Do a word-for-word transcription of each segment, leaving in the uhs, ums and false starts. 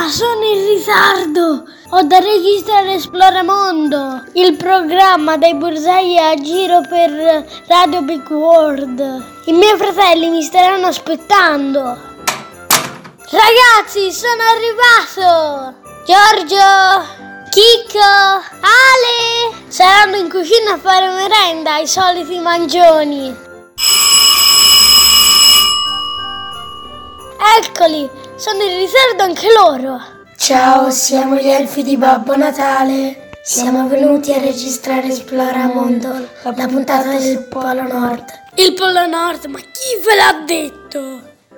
Ah, sono in ritardo! Ho da registrare Esploramondo, il programma dei Burzai a giro per Radio Big World. I miei fratelli mi staranno aspettando. Ragazzi, sono arrivato! Giorgio, Chicco, Ale saranno in cucina a fare merenda, i soliti mangioni. Eccoli, sono in ritardo anche loro. Ciao, siamo gli elfi di Babbo Natale. Siamo venuti a registrare Esploramondo, la puntata del Polo Nord. Il Polo Nord, ma chi ve l'ha detto?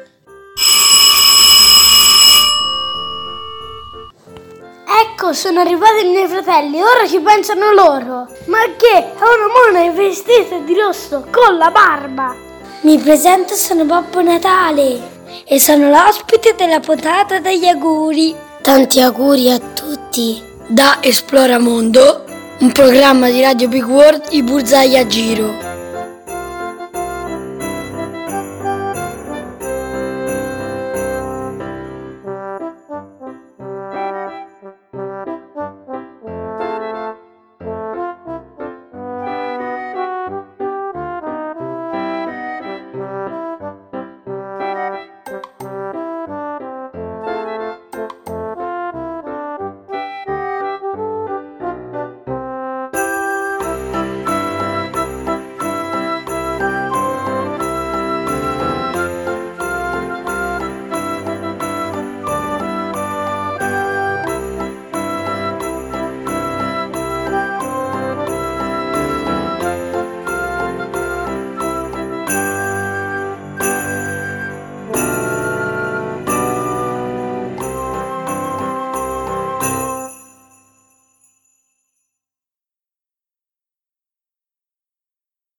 Ecco, sono arrivati i miei fratelli, ora ci pensano loro. Ma che? È una mona vestita di rosso, con la barba. Mi presento, sono Babbo Natale e sono l'ospite della puntata degli auguri. Tanti auguri a tutti da Esploramondo, un programma di Radio Big World, i Burzai a giro.